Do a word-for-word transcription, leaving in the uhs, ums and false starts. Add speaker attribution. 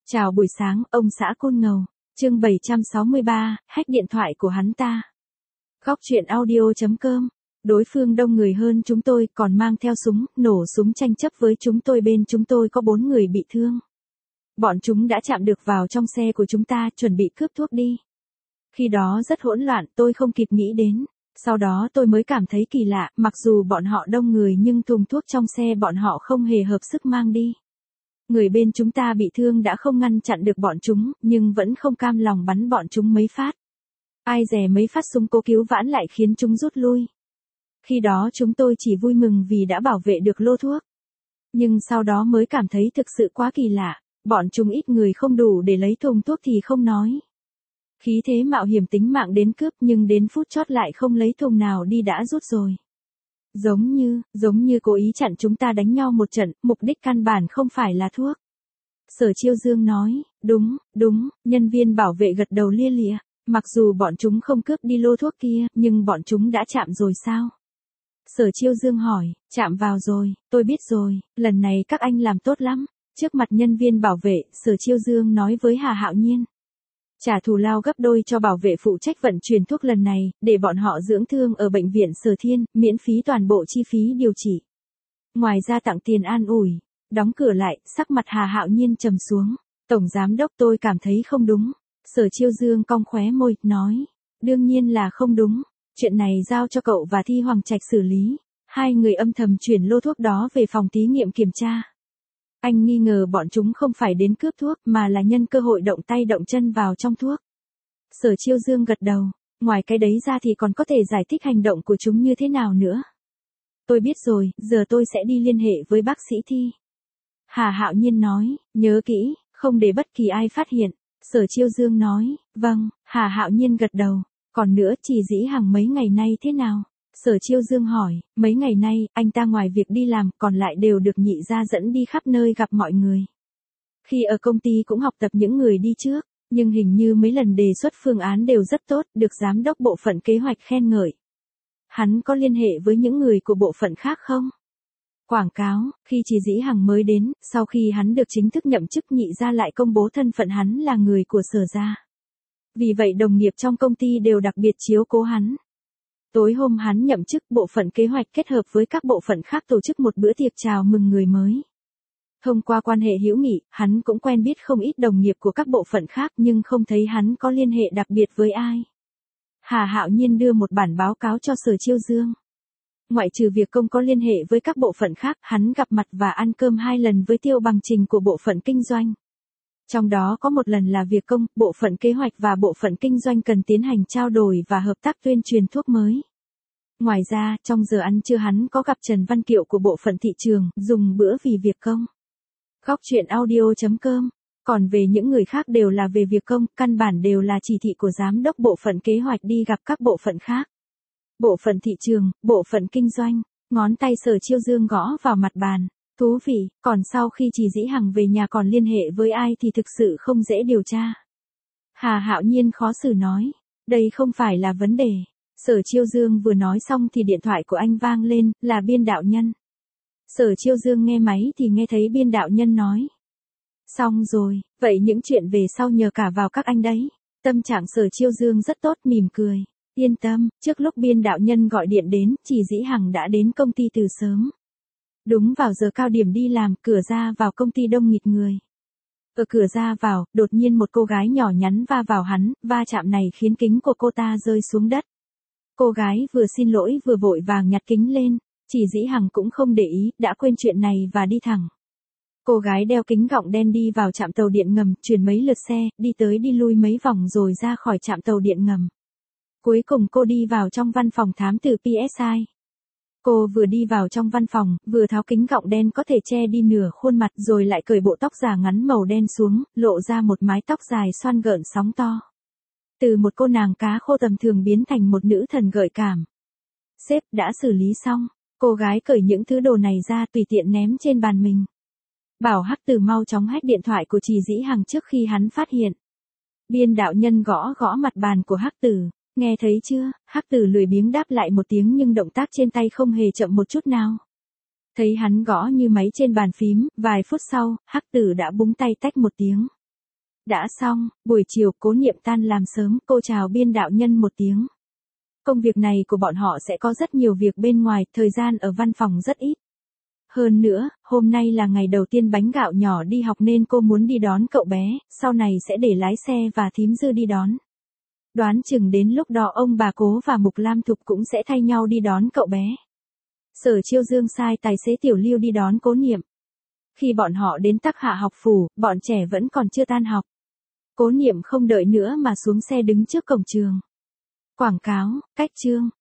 Speaker 1: Chào buổi sáng, ông xã Côn Ngầu. Chương bảy trăm sáu mươi ba, hack điện thoại của hắn ta. Góc truyện audio chấm com. Đối phương đông người hơn chúng tôi, còn mang theo súng, nổ súng tranh chấp với chúng tôi, bên chúng tôi có bốn người bị thương. Bọn chúng đã chạm được vào trong xe của chúng ta, chuẩn bị cướp thuốc đi. Khi đó rất hỗn loạn, tôi không kịp nghĩ đến. Sau đó tôi mới cảm thấy kỳ lạ, mặc dù bọn họ đông người nhưng thùng thuốc trong xe bọn họ không hề hợp sức mang đi. Người bên chúng ta bị thương đã không ngăn chặn được bọn chúng, nhưng vẫn không cam lòng bắn bọn chúng mấy phát. Ai dè mấy phát súng cố cứu vãn lại khiến chúng rút lui. Khi đó chúng tôi chỉ vui mừng vì đã bảo vệ được lô thuốc. Nhưng sau đó mới cảm thấy thực sự quá kỳ lạ, bọn chúng ít người không đủ để lấy thùng thuốc thì không nói. Khí thế mạo hiểm tính mạng đến cướp nhưng đến phút chót lại không lấy thùng nào đi đã rút rồi. Giống như, giống như cố ý chặn chúng ta đánh nhau một trận, mục đích căn bản không phải là thuốc. Sở Chiêu Dương nói, đúng, đúng, nhân viên bảo vệ gật đầu lia lịa, mặc dù bọn chúng không cướp đi lô thuốc kia, nhưng bọn chúng đã chạm rồi sao? Sở Chiêu Dương hỏi, chạm vào rồi, tôi biết rồi, lần này các anh làm tốt lắm. Trước mặt nhân viên bảo vệ, Sở Chiêu Dương nói với Hà Hạo Nhiên. Trả thù lao gấp đôi cho bảo vệ phụ trách vận chuyển thuốc lần này, để bọn họ dưỡng thương ở bệnh viện Sở Thiên, miễn phí toàn bộ chi phí điều trị. Ngoài ra tặng tiền an ủi. Đóng cửa lại, sắc mặt Hà Hạo Nhiên trầm xuống. Tổng giám đốc, tôi cảm thấy không đúng. Sở Chiêu Dương cong khóe môi, nói. Đương nhiên là không đúng. Chuyện này giao cho cậu và Thi Hoàng Trạch xử lý. Hai người âm thầm chuyển lô thuốc đó về phòng thí nghiệm kiểm tra. Anh nghi ngờ bọn chúng không phải đến cướp thuốc mà là nhân cơ hội động tay động chân vào trong thuốc. Sở Chiêu Dương gật đầu, ngoài cái đấy ra thì còn có thể giải thích hành động của chúng như thế nào nữa. Tôi biết rồi, giờ tôi sẽ đi liên hệ với bác sĩ Thi. Hà Hạo Nhiên nói, nhớ kỹ, không để bất kỳ ai phát hiện. Sở Chiêu Dương nói, vâng, Hà Hạo Nhiên gật đầu, còn nữa Trì Dĩ Hằng mấy ngày nay thế nào? Sở Chiêu Dương hỏi, mấy ngày nay, anh ta ngoài việc đi làm, còn lại đều được nhị gia dẫn đi khắp nơi gặp mọi người. Khi ở công ty cũng học tập những người đi trước, nhưng hình như mấy lần đề xuất phương án đều rất tốt, được giám đốc bộ phận kế hoạch khen ngợi. Hắn có liên hệ với những người của bộ phận khác không? Quảng cáo, khi Trì Dĩ Hằng mới đến, sau khi hắn được chính thức nhậm chức nhị gia lại công bố thân phận hắn là người của Sở gia. Vì vậy đồng nghiệp trong công ty đều đặc biệt chiếu cố hắn. Tối hôm hắn nhậm chức, bộ phận kế hoạch kết hợp với các bộ phận khác tổ chức một bữa tiệc chào mừng người mới. Thông qua quan hệ hữu nghị, hắn cũng quen biết không ít đồng nghiệp của các bộ phận khác nhưng không thấy hắn có liên hệ đặc biệt với ai. Hà Hạo Nhiên đưa một bản báo cáo cho Sở Chiêu Dương. Ngoại trừ việc công có liên hệ với các bộ phận khác, hắn gặp mặt và ăn cơm hai lần với Tiêu Bằng Trình của bộ phận kinh doanh. Trong đó có một lần là việc công, bộ phận kế hoạch và bộ phận kinh doanh cần tiến hành trao đổi và hợp tác tuyên truyền thuốc mới. Ngoài ra, trong giờ ăn trưa hắn có gặp Trần Văn Kiệu của bộ phận thị trường, dùng bữa vì việc công. Góc truyện audio chấm com. Còn về những người khác đều là về việc công, căn bản đều là chỉ thị của giám đốc bộ phận kế hoạch đi gặp các bộ phận khác. Bộ phận thị trường, bộ phận kinh doanh, ngón tay Sở Chiêu Dương gõ vào mặt bàn. Thú vị, còn sau khi Trì Dĩ Hằng về nhà còn liên hệ với ai thì thực sự không dễ điều tra. Hà Hạo Nhiên khó xử nói, đây không phải là vấn đề. Sở Chiêu Dương vừa nói xong thì điện thoại của anh vang lên, là Biên đạo nhân. Sở Chiêu Dương nghe máy thì nghe thấy Biên đạo nhân nói. Xong rồi, vậy những chuyện về sau nhờ cả vào các anh đấy. Tâm trạng Sở Chiêu Dương rất tốt, mỉm cười. Yên tâm, trước lúc Biên đạo nhân gọi điện đến, Trì Dĩ Hằng đã đến công ty từ sớm. Đúng vào giờ cao điểm đi làm, cửa ra vào công ty đông nghịt người. Ở cửa ra vào, đột nhiên một cô gái nhỏ nhắn va vào hắn, va chạm này khiến kính của cô ta rơi xuống đất. Cô gái vừa xin lỗi vừa vội vàng nhặt kính lên, Trì Dĩ Hằng cũng không để ý, đã quên chuyện này và đi thẳng. Cô gái đeo kính gọng đen đi vào trạm tàu điện ngầm, chuyển mấy lượt xe, đi tới đi lui mấy vòng rồi ra khỏi trạm tàu điện ngầm. Cuối cùng cô đi vào trong văn phòng thám tử pê ét i. Cô vừa đi vào trong văn phòng, vừa tháo kính gọng đen có thể che đi nửa khuôn mặt rồi lại cởi bộ tóc giả ngắn màu đen xuống, lộ ra một mái tóc dài xoăn gợn sóng to. Từ một cô nàng cá khô tầm thường biến thành một nữ thần gợi cảm. Sếp đã xử lý xong, cô gái cởi những thứ đồ này ra tùy tiện ném trên bàn mình. Bảo Hắc Tử mau chóng hack điện thoại của Trì Dĩ Hằng trước khi hắn phát hiện. Biên đạo nhân gõ gõ mặt bàn của Hắc Tử. Nghe thấy chưa? Hắc Tử lười biếng đáp lại một tiếng nhưng động tác trên tay không hề chậm một chút nào. Thấy hắn gõ như máy trên bàn phím, vài phút sau, Hắc Tử đã búng tay tách một tiếng. Đã xong, buổi chiều Cố Niệm tan làm sớm, cô chào biên đạo nhân một tiếng. Công việc này của bọn họ sẽ có rất nhiều việc bên ngoài, thời gian ở văn phòng rất ít. Hơn nữa, hôm nay là ngày đầu tiên Bánh Gạo nhỏ đi học nên cô muốn đi đón cậu bé, sau này sẽ để lái xe và thím Dư đi đón. Đoán chừng đến lúc đó ông bà Cố và Mục Lam Thục cũng sẽ thay nhau đi đón cậu bé. Sở Chiêu Dương sai tài xế Tiểu Lưu đi đón Cố Niệm. Khi bọn họ đến Tắc Hạ học phủ, bọn trẻ vẫn còn chưa tan học. Cố Niệm không đợi nữa mà xuống xe đứng trước cổng trường. Quảng cáo, cách chương.